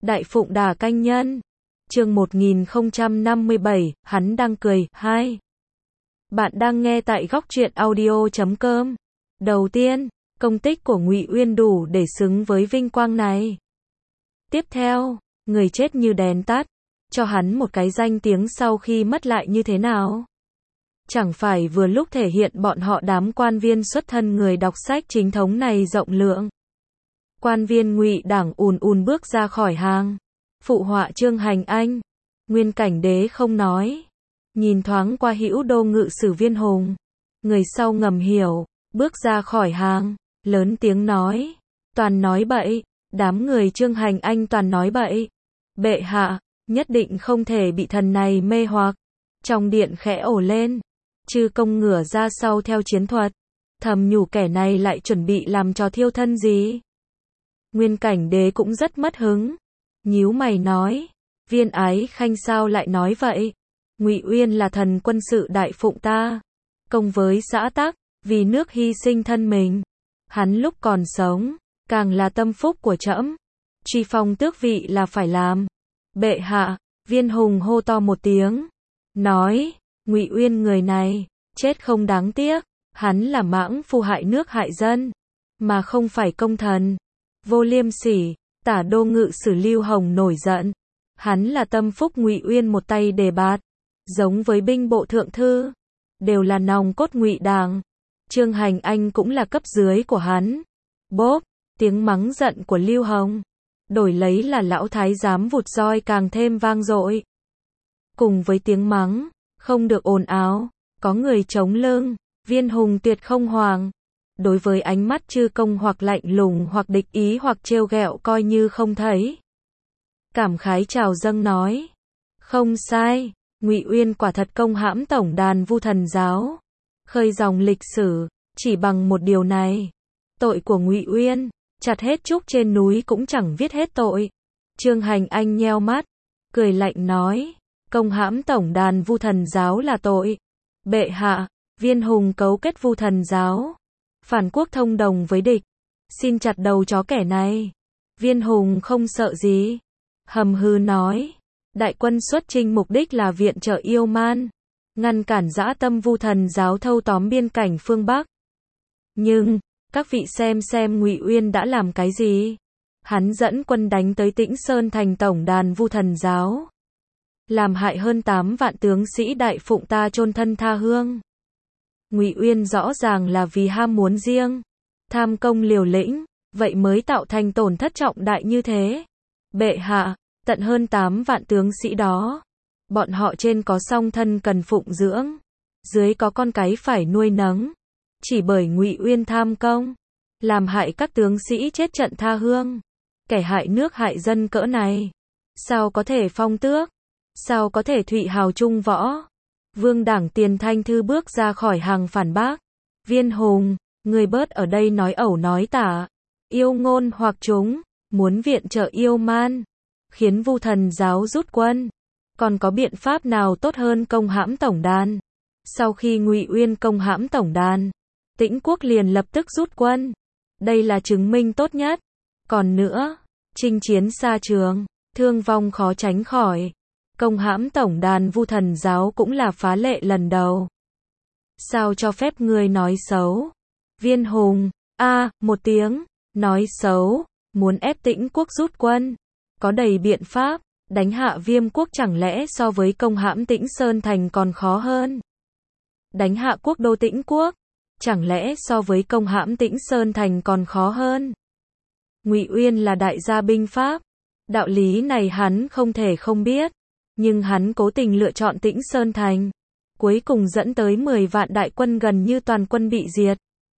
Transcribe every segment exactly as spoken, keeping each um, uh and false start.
Đại Phụng Đà Canh Nhân. Chương một nghìn không trăm năm mươi bảy, hắn đang cười. Hai. Bạn đang nghe tại góc truyện audio chấm com. Đầu tiên, công tích của Ngụy Uyên đủ để xứng với vinh quang này. Tiếp theo, người chết như đèn tắt, cho hắn một cái danh tiếng sau khi mất lại như thế nào? Chẳng phải vừa lúc thể hiện bọn họ đám quan viên xuất thân người đọc sách chính thống này rộng lượng. Quan viên Ngụy đảng ùn ùn bước ra khỏi hàng. Phụ họa Trương Hành Anh. Nguyên Cảnh Đế không nói. Nhìn thoáng qua hữu đô ngự sử Viên Hùng. Người sau ngầm hiểu, bước ra khỏi hàng, lớn tiếng nói. Toàn nói bậy, đám người Trương Hành Anh toàn nói bậy. Bệ hạ, nhất định không thể bị thần này mê hoặc. Trong điện khẽ ồ lên. Chư công ngửa ra sau theo chiến thuật. Thầm nhủ kẻ này lại chuẩn bị làm trò thiêu thân gì. Nguyên Cảnh Đế cũng rất mất hứng. Nhíu mày nói. Viên Ái Khanh sao lại nói vậy? Ngụy Uyên là thần quân sự đại phụng ta. Công với xã tắc, vì nước hy sinh thân mình. Hắn lúc còn sống, càng là tâm phúc của trẫm. Truy phong tước vị là phải làm. Bệ hạ, Viên Hùng hô to một tiếng. Nói, Ngụy Uyên người này, chết không đáng tiếc. Hắn là mãng phu hại nước hại dân, mà không phải công thần. Vô liêm sỉ. Tả đô ngự sử Lưu Hồng nổi giận. Hắn là tâm phúc Ngụy Uyên một tay đề bạt. Giống với binh bộ thượng thư. Đều là nòng cốt Ngụy đảng. Trương Hành Anh cũng là cấp dưới của hắn. Bốp, tiếng mắng giận của Lưu Hồng. Đổi lấy là lão thái giám vụt roi càng thêm vang dội. Cùng với tiếng mắng, không được ồn ào, có người chống lưng. Viên Hùng tuyệt không hoàng. Đối với ánh mắt chư công hoặc lạnh lùng hoặc địch ý hoặc trêu ghẹo coi như không thấy. Cảm khái chào dâng nói. Không sai, Ngụy Uyên quả thật công hãm tổng đàn Vu Thần giáo. Khơi dòng lịch sử, chỉ bằng một điều này. Tội của Ngụy Uyên, chặt hết trúc trên núi cũng chẳng viết hết tội. Trương Hành Anh nheo mắt, cười lạnh nói. Công hãm tổng đàn Vu Thần giáo là tội. Bệ hạ, Viên Hùng cấu kết Vu Thần giáo. Phản quốc thông đồng với địch. Xin chặt đầu chó kẻ này. Viên Hùng không sợ gì. Hầm hư nói. Đại quân xuất chinh mục đích là viện trợ Yêu Man. Ngăn cản dã tâm Vu Thần giáo thâu tóm biên cảnh phương Bắc. Nhưng, các vị xem xem Ngụy Uyên đã làm cái gì. Hắn dẫn quân đánh tới Tĩnh Sơn thành tổng đàn Vu Thần giáo. Làm hại hơn tám vạn tướng sĩ đại phụng ta chôn thân tha hương. Ngụy Uyên rõ ràng là vì ham muốn riêng, tham công liều lĩnh, vậy mới tạo thành tổn thất trọng đại như thế. Bệ hạ, tận hơn tám vạn tướng sĩ đó, bọn họ trên có song thân cần phụng dưỡng, dưới có con cái phải nuôi nấng, chỉ bởi Ngụy Uyên tham công, làm hại các tướng sĩ chết trận tha hương, kẻ hại nước hại dân cỡ này, sao có thể phong tước, sao có thể thụy hào trung võ. Vương đảng Tiền Thanh Thư bước ra khỏi hàng phản bác. Viên Hùng, người bớt ở đây nói ẩu nói tả. Yêu ngôn hoặc chúng, muốn viện trợ Yêu Man. Khiến Vu Thần giáo rút quân. Còn có biện pháp nào tốt hơn công hãm tổng đàn? Sau khi Ngụy Uyên công hãm tổng đàn, Tĩnh Quốc liền lập tức rút quân. Đây là chứng minh tốt nhất. Còn nữa, chinh chiến xa trường, thương vong khó tránh khỏi. Công hãm tổng đàn Vu Thần giáo cũng là phá lệ lần đầu. Sao cho phép ngươi nói xấu? Viên Hùng, a à, một tiếng, nói xấu, muốn ép Tĩnh Quốc rút quân. Có đầy biện pháp, đánh hạ Viêm Quốc chẳng lẽ so với công hãm Tĩnh Sơn thành còn khó hơn? Đánh hạ quốc đô Tĩnh Quốc, chẳng lẽ so với công hãm Tĩnh Sơn thành còn khó hơn? Ngụy Uyên là đại gia binh pháp, đạo lý này hắn không thể không biết. Nhưng hắn cố tình lựa chọn Tĩnh Sơn thành, cuối cùng dẫn tới mười vạn đại quân gần như toàn quân bị diệt.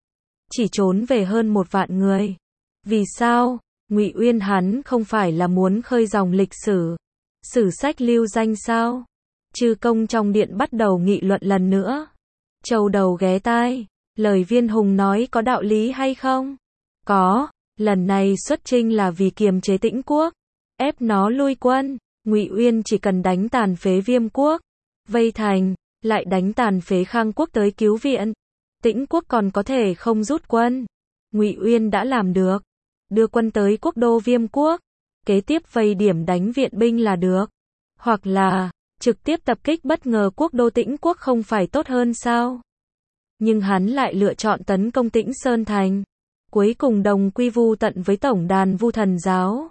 Chỉ trốn về hơn một vạn người. Vì sao? Ngụy Uyên hắn không phải là muốn khơi dòng lịch sử, sử sách lưu danh sao? Chư công trong điện bắt đầu nghị luận lần nữa. Châu đầu ghé tai, lời Viên Hùng nói có đạo lý hay không? Có, lần này xuất chinh là vì kiềm chế Tĩnh Quốc, ép nó lui quân. Ngụy Uyên chỉ cần đánh tàn phế Viêm Quốc, vây thành, lại đánh tàn phế Khang Quốc tới cứu viện. Tĩnh Quốc còn có thể không rút quân. Ngụy Uyên đã làm được, đưa quân tới quốc đô Viêm Quốc, kế tiếp vây điểm đánh viện binh là được. Hoặc là, trực tiếp tập kích bất ngờ quốc đô Tĩnh Quốc không phải tốt hơn sao? Nhưng hắn lại lựa chọn tấn công Tĩnh Sơn Thành. Cuối cùng đồng quy vu tận với tổng đàn Vu Thần giáo.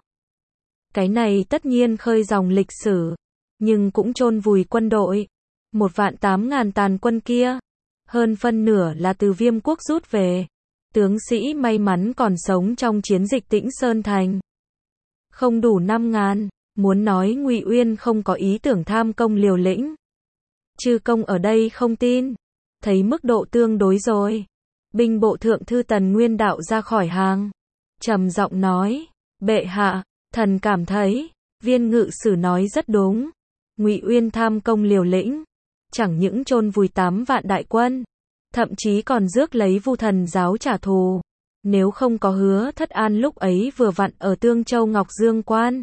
Cái này tất nhiên khơi dòng lịch sử, nhưng cũng chôn vùi quân đội. Một vạn tám ngàn tàn quân kia, hơn phân nửa là từ Viêm quốc rút về. Tướng sĩ may mắn còn sống trong chiến dịch Tĩnh Sơn Thành. Không đủ năm ngàn, muốn nói Ngụy Uyên không có ý tưởng tham công liều lĩnh. Chư công ở đây không tin, thấy mức độ tương đối rồi. Binh bộ thượng thư Tần Nguyên Đạo ra khỏi hàng, trầm giọng nói, bệ hạ, thần cảm thấy, viên ngự sử nói rất đúng. Ngụy Uyên tham công liều lĩnh, chẳng những chôn vùi tám vạn đại quân, thậm chí còn rước lấy Vu Thần giáo trả thù. Nếu không có Hứa Thất An lúc ấy vừa vặn ở Tương Châu Ngọc Dương Quan,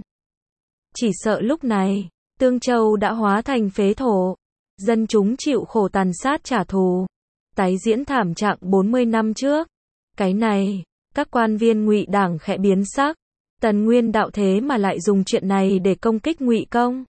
chỉ sợ lúc này, Tương Châu đã hóa thành phế thổ, dân chúng chịu khổ tàn sát trả thù, tái diễn thảm trạng bốn mươi năm trước. Cái này, các quan viên Ngụy đảng khẽ biến sắc, Tần Nguyên Đạo thế mà lại dùng chuyện này để công kích Ngụy công.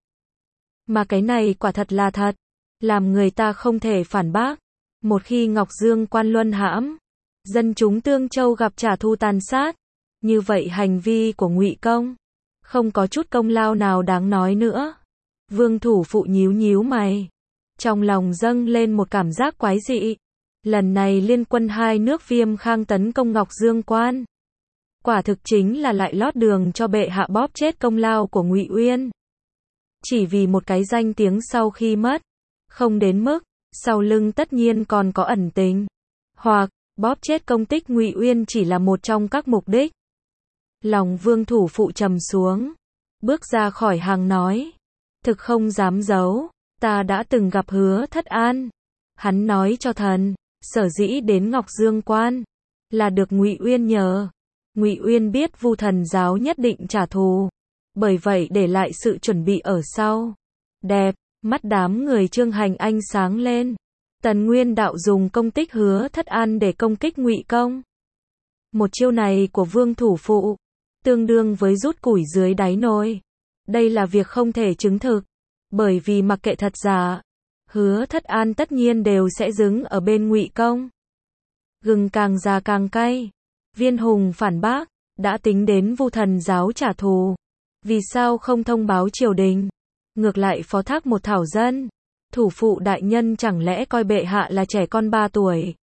Mà cái này quả thật là thật, làm người ta không thể phản bác. Một khi Ngọc Dương Quan luân hãm, dân chúng Tương Châu gặp trả thù tàn sát, như vậy hành vi của Ngụy công không có chút công lao nào đáng nói nữa. Vương Thủ Phụ nhíu nhíu mày, trong lòng dâng lên một cảm giác quái dị. Lần này liên quân hai nước Viêm Khang tấn công Ngọc Dương Quan, quả thực chính là lại lót đường cho bệ hạ bóp chết công lao của Ngụy Uyên. Chỉ vì một cái danh tiếng sau khi mất, không đến mức sau lưng tất nhiên còn có ẩn tình, hoặc bóp chết công tích Ngụy Uyên chỉ là một trong các mục đích. Lòng Vương Thủ Phụ trầm xuống, bước ra khỏi hàng nói, thực không dám giấu, ta đã từng gặp Hứa Thất An. Hắn nói cho thần, sở dĩ đến Ngọc Dương Quan là được Ngụy Uyên nhờ. Ngụy Uyên biết Vu Thần giáo nhất định trả thù, bởi vậy để lại sự chuẩn bị ở sau. Đẹp, mắt đám người Trương Hành Anh sáng lên. Tần Nguyên Đạo dùng công tích Hứa Thất An để công kích Ngụy công. Một chiêu này của Vương Thủ Phụ, tương đương với rút củi dưới đáy nồi. Đây là việc không thể chứng thực, bởi vì mặc kệ thật giả, Hứa Thất An tất nhiên đều sẽ đứng ở bên Ngụy công. Gừng càng già càng cay. Viên Hùng phản bác, đã tính đến Vu Thần giáo trả thù, vì sao không thông báo triều đình, ngược lại phó thác một thảo dân. Thủ phụ đại nhân chẳng lẽ coi bệ hạ là trẻ con ba tuổi?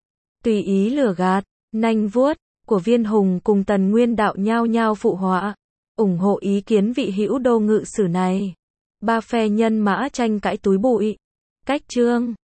Tùy ý lừa gạt, nanh vuốt của Viên Hùng cùng Tần Nguyên Đạo nhao nhao phụ họa, ủng hộ ý kiến vị hữu đô ngự sử này. Ba phe nhân mã tranh cãi túi bụi. Cách chương